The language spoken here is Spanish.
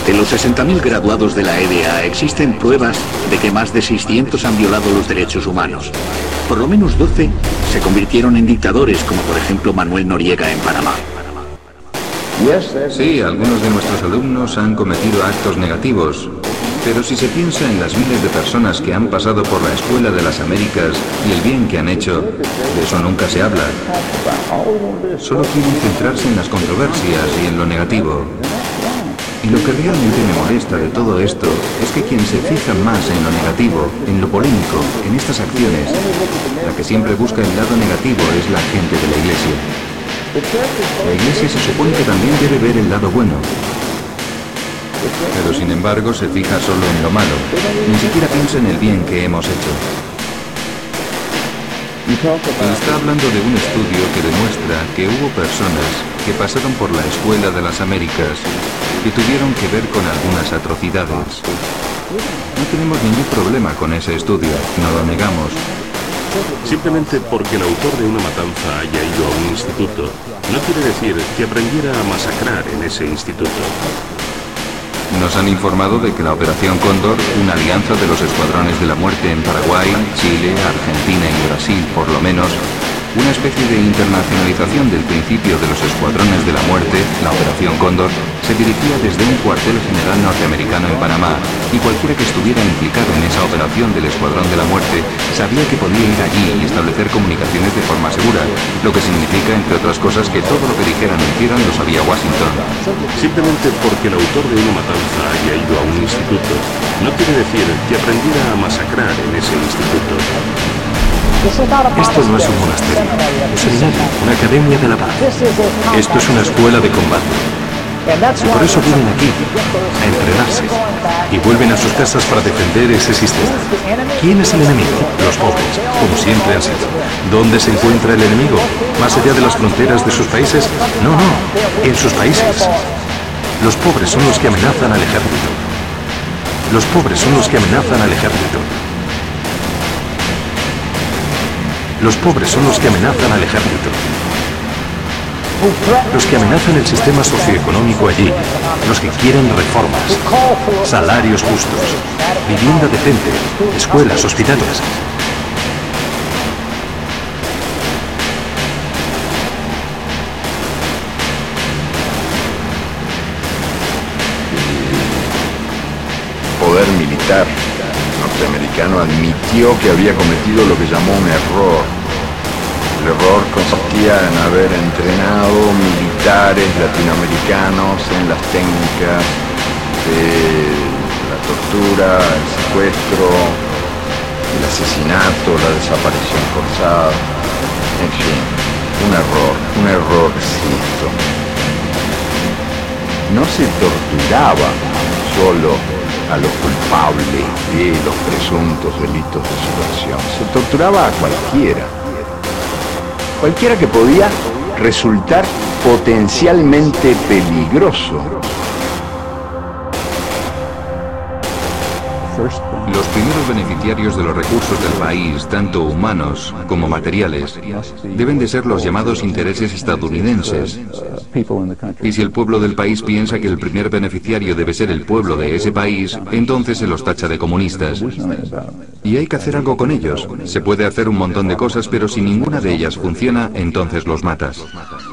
En los 60.000 graduados de la EDA existen pruebas de que más de 600 han violado los derechos humanos. Por lo menos 12 se convirtieron en dictadores, como por ejemplo Manuel Noriega en Panamá. Sí, algunos de nuestros alumnos han cometido actos negativos, pero si se piensa en las miles de personas que han pasado por la Escuela de las Américas y el bien que han hecho, de eso nunca se habla. Solo quieren centrarse en las controversias y en lo negativo. Y lo que realmente me molesta de todo esto es que quien se fija más en lo negativo, en lo polémico, en estas acciones, la que siempre busca el lado negativo es la gente de la Iglesia. La Iglesia se supone que también debe ver el lado bueno. Pero sin embargo se fija solo en lo malo, ni siquiera piensa en el bien que hemos hecho. Está hablando de un estudio que demuestra que hubo personas que pasaron por la Escuela de las Américas y tuvieron que ver con algunas atrocidades. No tenemos ningún problema con ese estudio, no lo negamos. Simplemente porque el autor de una matanza haya ido a un instituto, no quiere decir que aprendiera a masacrar en ese instituto. Nos han informado de que la Operación Cóndor, una alianza de los escuadrones de la muerte en Paraguay, Chile, Argentina y Brasil por lo menos, una especie de internacionalización del principio de los escuadrones de la muerte, la Operación Cóndor, se dirigía desde un cuartel general norteamericano en Panamá, y cualquiera que estuviera implicado en esa operación del Escuadrón de la Muerte sabía que podía ir allí y establecer comunicaciones de forma segura, lo que significa, entre otras cosas, que todo lo que dijeran o hicieran lo sabía Washington. Simplemente porque el autor de una matanza haya ido a un instituto, no quiere decir que aprendiera a masacrar en ese instituto. Esto no es un monasterio, un seminario, una academia de la paz. Esto es una escuela de combate. Y por eso vienen aquí, a entrenarse, y vuelven a sus casas para defender ese sistema. ¿Quién es el enemigo? Los pobres, como siempre han sido. ¿Dónde se encuentra el enemigo? ¿Más allá de las fronteras de sus países? No, en sus países. Los pobres son los que amenazan al ejército. Los pobres son los que amenazan al ejército. Los pobres son los que amenazan al ejército. Los que amenazan el sistema socioeconómico allí, los que quieren reformas, salarios justos, vivienda decente, escuelas, hospitales. El poder militar norteamericano admitió que había cometido lo que llamó un error. El error consistía en haber entrenado militares latinoamericanos en las técnicas de la tortura, el secuestro, el asesinato, la desaparición forzada, en fin, un errorcito. No se torturaba solo a los culpables de los presuntos delitos de subversión, se torturaba a cualquiera que podía resultar potencialmente peligroso. Los primeros beneficiarios de los recursos del país, tanto humanos como materiales, deben de ser los llamados intereses estadounidenses. Y si el pueblo del país piensa que el primer beneficiario debe ser el pueblo de ese país, entonces se los tacha de comunistas. Y hay que hacer algo con ellos. Se puede hacer un montón de cosas, pero si ninguna de ellas funciona, entonces los matas.